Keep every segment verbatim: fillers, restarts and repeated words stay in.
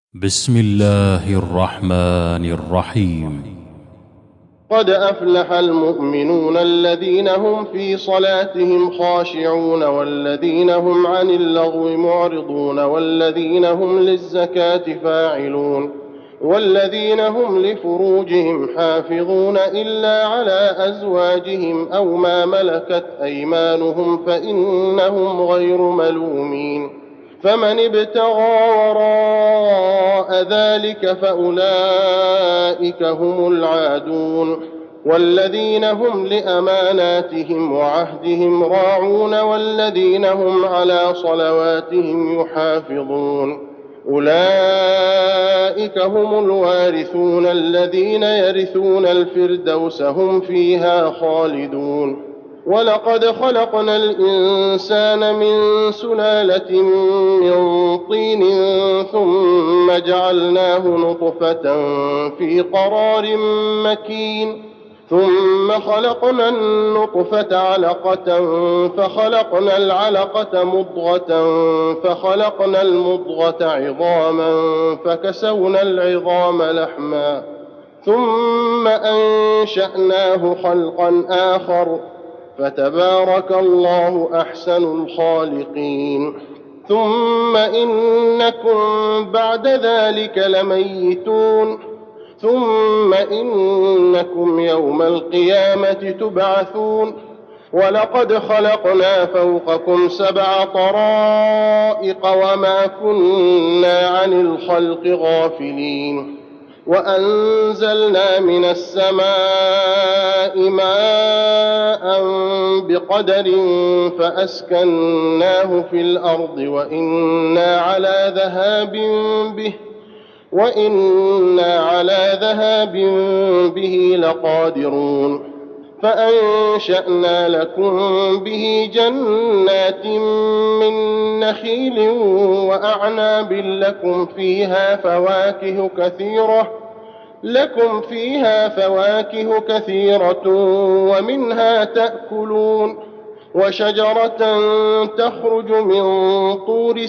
بسم الله الرحمن الرحيم. قد أفلح المؤمنون الذين هم في صلاتهم خاشعون والذين هم عن اللغو معرضون والذين هم للزكاة فاعلون والذين هم لفروجهم حافظون إلا على أزواجهم أو ما ملكت أيمانهم فإنهم غير ملومين. فمن ابتغى وراء ذلك فأولئك هم العادون. والذين هم لأماناتهم وعهدهم راعون والذين هم على صلواتهم يحافظون. أولئك هم الوارثون الذين يرثون الفردوس هم فيها خالدون. ولقد خلقنا الإنسان من سلالة من طين ثم جعلناه نطفة في قرار مكين ثم خلقنا النطفة علقة فخلقنا العلقة مضغة فخلقنا المضغة عظاما فكسونا العظام لحما ثم أنشأناه خلقا آخر فتبارك الله أحسن الخالقين. ثم إنكم بعد ذلك لميتون ثم إنكم يوم القيامة تبعثون. ولقد خلقنا فوقكم سبع طرائق وما كنا عن الخلق غافلين. وأنزلنا من السماء ماء بقدر فأسكناه في الأرض وإنا على ذهاب به وإنا على ذهاب به لقادرون. فأنشأنا لكم به جنات من نخيل وأعناب لكم فيها فواكه كثيرة لكم فيها فواكه كثيرة ومنها تأكلون. وشجرة تخرج من طور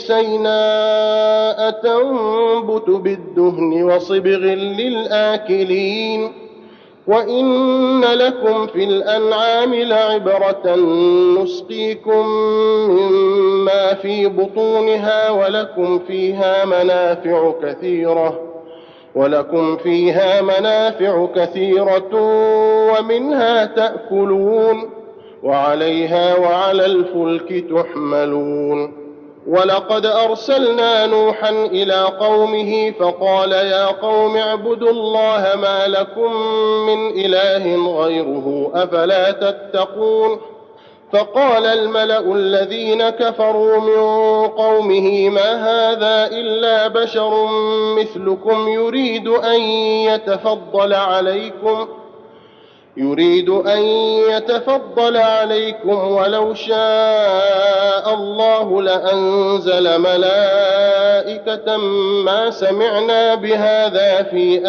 سيناء تنبت بالدهن وصبغ للآكلين. وإن لكم في الأنعام لعبرة نسقيكم مما في بطونها ولكم فيها منافع كثيرة ولكم فيها منافع كثيرة ومنها تأكلون وعليها وعلى الفلك تحملون. ولقد أرسلنا نوحا إلى قومه فقال يا قوم اعبدوا الله ما لكم من إله غيره أفلا تتقون. فقال الملأ الذين كفروا من قومه ما هذا إلا بشر مثلكم يريد أن يتفضل عليكم يريد أن يتفضل عليكم ولو شاء الله لأنزل ملائكة ما سمعنا بهذا في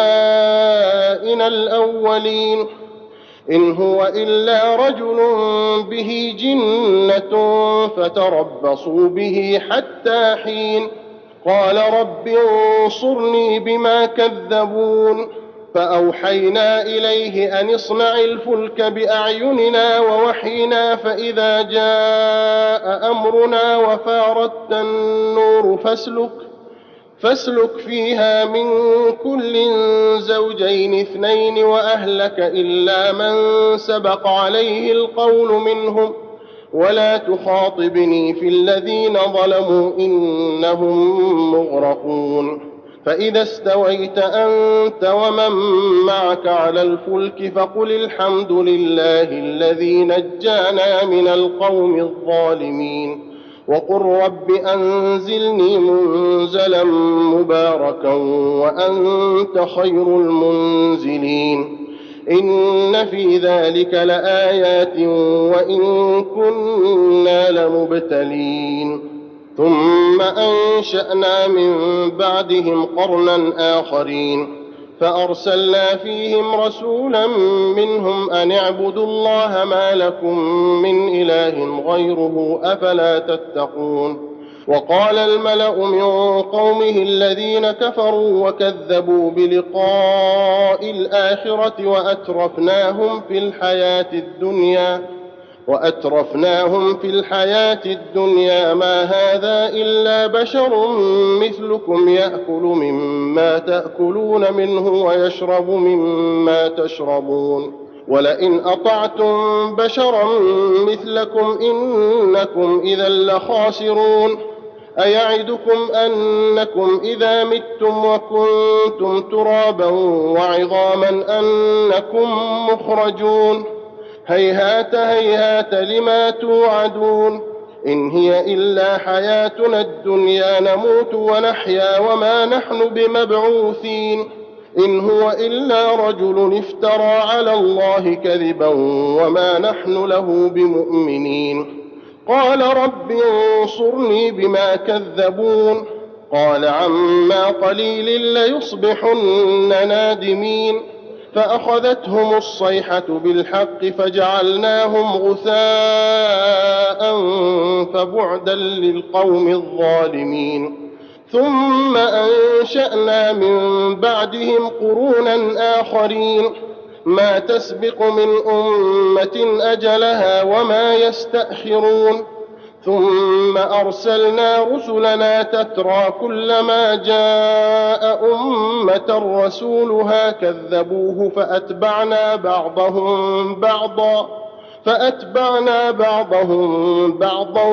آبائنا الأولين إن هو إلا رجل به جنة فتربصوا به حتى حين. قال رب انصرني بما كذبون. فأوحينا إليه أن اصنع الفلك بأعيننا ووحينا فإذا جاء أمرنا وفارت النور فاسلك فاسلك فيها من كل زوجين اثنين وأهلك إلا من سبق عليه القول منهم ولا تخاطبني في الذين ظلموا إنهم مغرقون. فإذا استويت أنت ومن معك على الفلك فقل الحمد لله الذي نجانا من القوم الظالمين وقل رب أنزلني منزلا مباركا وأنت خير المنزلين. إن في ذلك لآيات وإن كنا لمبتلين. ثم أنشأنا من بعدهم قرنا آخرين فأرسلنا فيهم رسولا منهم أن اعبدوا الله ما لكم من إله غيره أفلا تتقون. وقال الملأ من قومه الذين كفروا وكذبوا بلقاء الآخرة وأترفناهم في الحياة الدنيا وأترفناهم في الحياة الدنيا ما هذا إلا بشر مثلكم يأكل مما تأكلون منه ويشرب مما تشربون ولئن أطعتم بشرا مثلكم إنكم إذا لخاسرون أيعدكم أنكم إذا متم وكنتم ترابا وعظاما أنكم مخرجون هيهات هيهات لما توعدون إن هي إلا حياتنا الدنيا نموت ونحيا وما نحن بمبعوثين إن هو إلا رجل افترى على الله كذبا وما نحن له بمؤمنين قال رب انصرني بما كذبون قال عما قليل ليصبحن نادمين فأخذتهم الصيحة بالحق فجعلناهم غثاء فبعدا للقوم الظالمين ثم أنشأنا من بعدهم قرونا آخرين ما تسبق من أمة أجلها وما يستأخرون ثم أرسلنا رسلنا تترى كلما جاء أمة رسولها كذبوه فأتبعنا بعضهم بعضا فأتبعنا بعضهم بعضا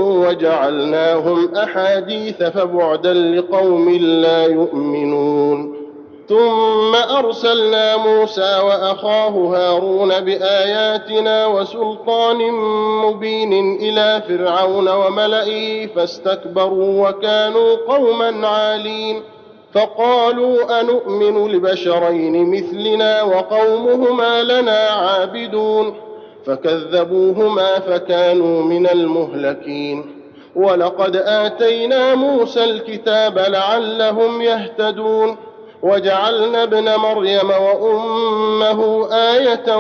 وجعلناهم أحاديث فبعدا لقوم لا يؤمنون ثم أرسلنا موسى وأخاه هارون بآياتنا وسلطان مبين إلى فرعون وملئه فاستكبروا وكانوا قوما عالين فقالوا أنؤمن لبشرين مثلنا وقومهما لنا عابدون فكذبوهما فكانوا من المهلكين ولقد آتينا موسى الكتاب لعلهم يهتدون وجعلنا ابن مريم وأمه آية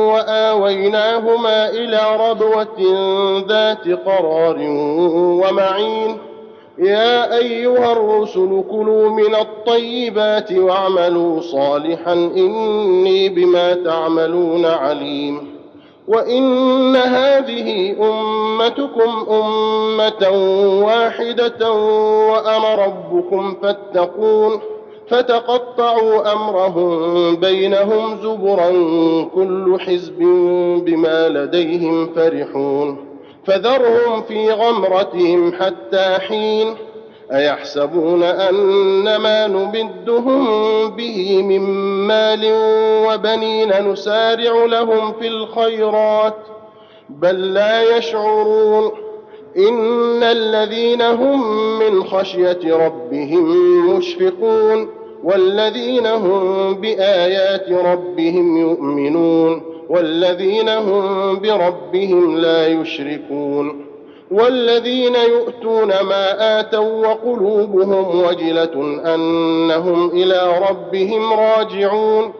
وآويناهما إلى ربوة ذات قرار ومعين يا أيها الرسل كلوا من الطيبات واعملوا صالحا إني بما تعملون عليم وإن هذه أمتكم أمة واحدة وأنا ربكم فاتقون فتقطعوا أمرهم بينهم زبرا كل حزب بما لديهم فرحون فذرهم في غمرتهم حتى حين أيحسبون أن ما نمدهم به من مال وبنين نسارع لهم في الخيرات بل لا يشعرون إن الذين هم من خشية ربهم مشفقون والذين هم بآيات ربهم يؤمنون والذين هم بربهم لا يشركون والذين يؤتون ما آتوا وقلوبهم وجلة أنهم إلى ربهم راجعون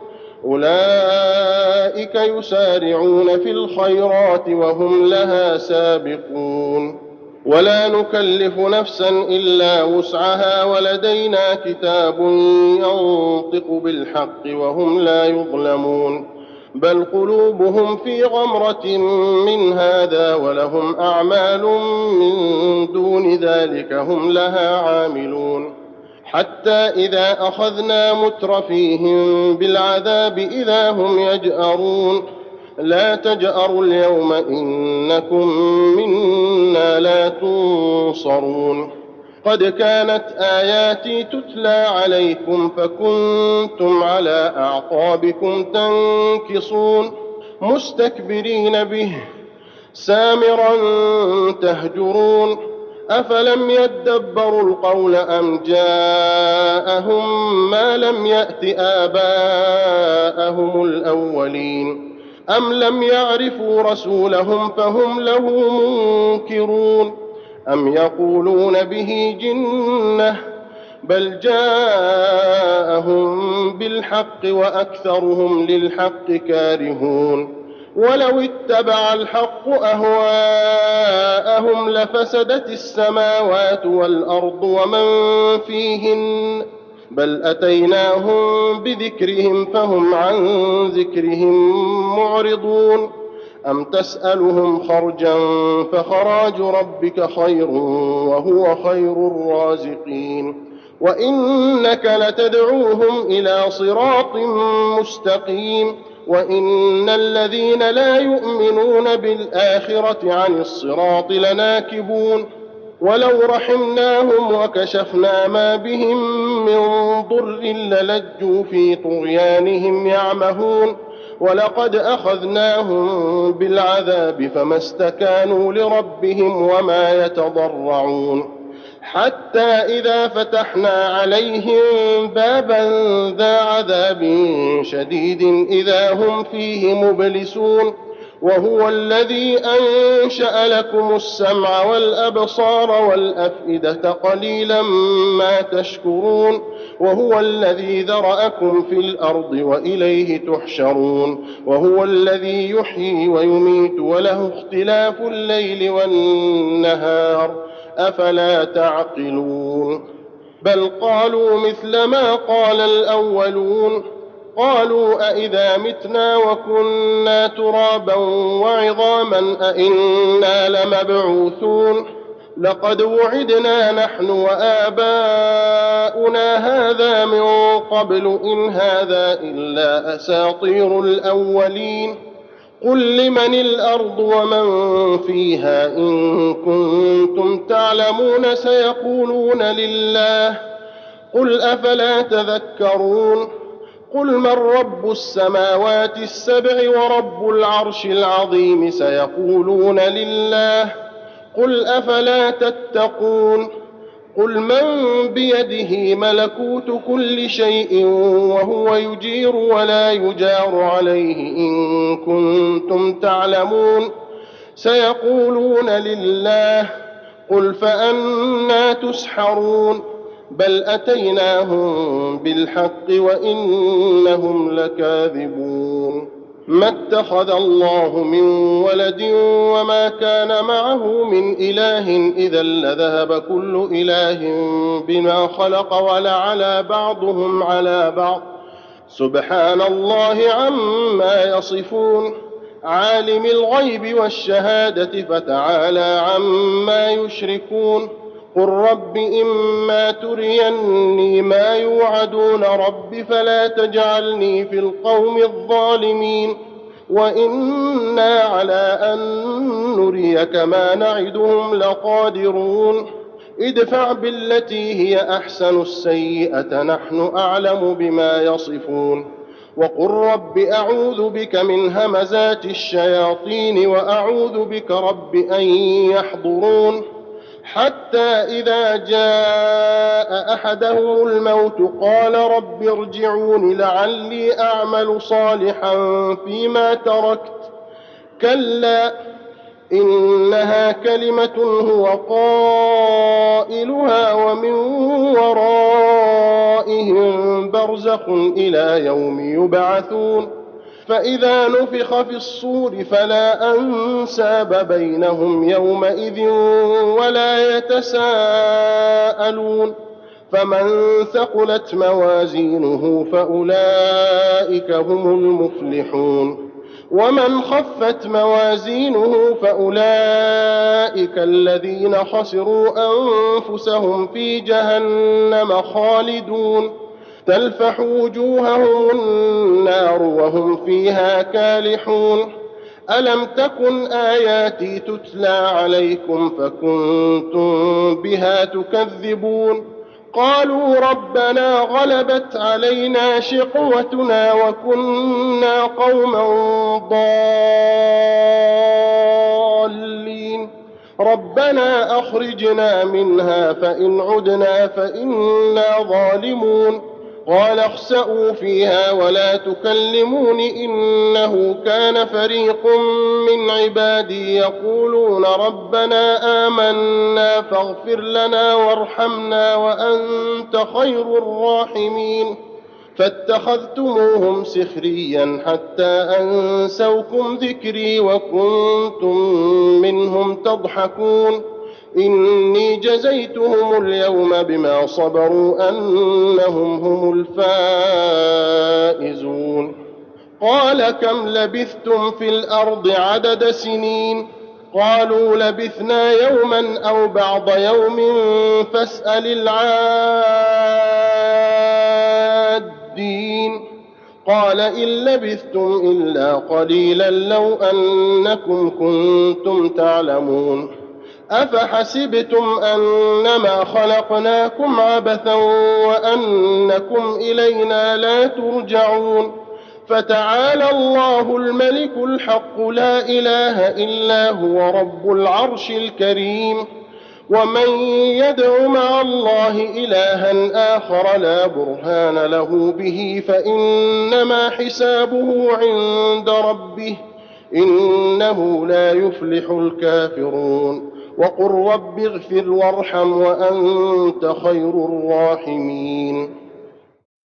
أولئك يسارعون في الخيرات وهم لها سابقون ولا نكلف نفسا إلا وسعها ولدينا كتاب ينطق بالحق وهم لا يظلمون بل قلوبهم في غمرة من هذا ولهم أعمال من دون ذلك هم لها عاملون حتى إذا أخذنا مترفيهم بالعذاب إذا هم يجأرون لا تجأروا اليوم إنكم منا لا تنصرون قد كانت آياتي تتلى عليكم فكنتم على أعقابكم تنكصون مستكبرين به سامرا تهجرون أفلم يدبروا القول أم جاءهم ما لم يأت آباءهم الأولين أم لم يعرفوا رسولهم فهم له منكرون أم يقولون به جنة بل جاءهم بالحق وأكثرهم للحق كارهون ولو اتبع الحق أهواءهم لفسدت السماوات والأرض ومن فيهن بل أتيناهم بذكرهم فهم عن ذكرهم معرضون أم تسألهم خرجا فخراج ربك خير وهو خير الرازقين وإنك لتدعوهم إلى صراط مستقيم وإن الذين لا يؤمنون بالآخرة عن الصراط لناكبون ولو رحمناهم وكشفنا ما بهم من ضر للجوا في طغيانهم يعمهون ولقد أخذناهم بالعذاب فما استكانوا لربهم وما يتضرعون حتى إذا فتحنا عليهم بابا ذا عذاب شديد إذا هم فيه مبلسون وهو الذي أنشأ لكم السمع والأبصار والأفئدة قليلا ما تشكرون وهو الذي ذرأكم في الأرض وإليه تحشرون وهو الذي يحيي ويميت وله اختلاف الليل والنهار أفلا تعقلون بل قالوا مثل ما قال الأولون قالوا أئذا متنا وكنا ترابا وعظاما أئنا لمبعوثون لقد وعدنا نحن وآباؤنا هذا من قبل إن هذا إلا أساطير الأولين قل لمن الأرض ومن فيها إن كنتم تعلمون سيقولون لله قل أفلا تذكرون قل من رب السماوات السبع ورب العرش العظيم سيقولون لله قل أفلا تتقون قل من بيده ملكوت كل شيء وهو يجير ولا يجار عليه إن كنتم تعلمون سيقولون لله قل فأنى تسحرون بل أتيناهم بالحق وإنهم لكاذبون ما اتخذ الله من ولد وما كان معه من إله إذا لذهب كل إله بما خلق ولعلى بعضهم على بعض سبحان الله عما يصفون عالم الغيب والشهادة فتعالى عما يشركون قل رب إما تريني ما يوعدون رب فلا تجعلني في القوم الظالمين وإنا على أن نريك ما نعدهم لقادرون ادفع بالتي هي أحسن السيئة نحن أعلم بما يصفون وقل رب أعوذ بك من همزات الشياطين وأعوذ بك رب أن يحضرون حتى إذا جاء أحدهم الموت قال رب ارجعون لعلي أعمل صالحا فيما تركت كلا إنها كلمة هو قائلها ومن ورائهم برزخ إلى يوم يبعثون فإذا نفخ في الصور فلا أنساب بينهم يومئذ ولا يتساءلون فمن ثقلت موازينه فأولئك هم المفلحون ومن خفت موازينه فأولئك الذين خسروا أنفسهم في جهنم خالدون تلفح وجوههم النار وهم فيها كالحون ألم تكن آياتي تتلى عليكم فكنتم بها تكذبون قالوا ربنا غلبت علينا شقوتنا وكنا قوما ضالين ربنا أخرجنا منها فإن عدنا فإنا ظالمون قال اخسئوا فيها ولا تكلمون إنه كان فريق من عبادي يقولون ربنا آمنا فاغفر لنا وارحمنا وأنت خير الراحمين فاتخذتموهم سخريا حتى أنسوكم ذكري وكنتم منهم تضحكون إني جزيتهم اليوم بما صبروا أنهم هم الفائزون قال كم لبثتم في الأرض عدد سنين قالوا لبثنا يوما أو بعض يوم فاسأل العادين قال إن لبثتم إلا قليلا لو أنكم كنتم تعلمون أفحسبتم أنما خلقناكم عبثا وأنكم إلينا لا ترجعون فتعالى الله الملك الحق لا إله إلا هو رب العرش الكريم ومن يدع مع الله إلها آخر لا برهان له به فإنما حسابه عند ربه إنه لا يفلح الكافرون وقل رب اغفر وارحم وأنت خير الراحمين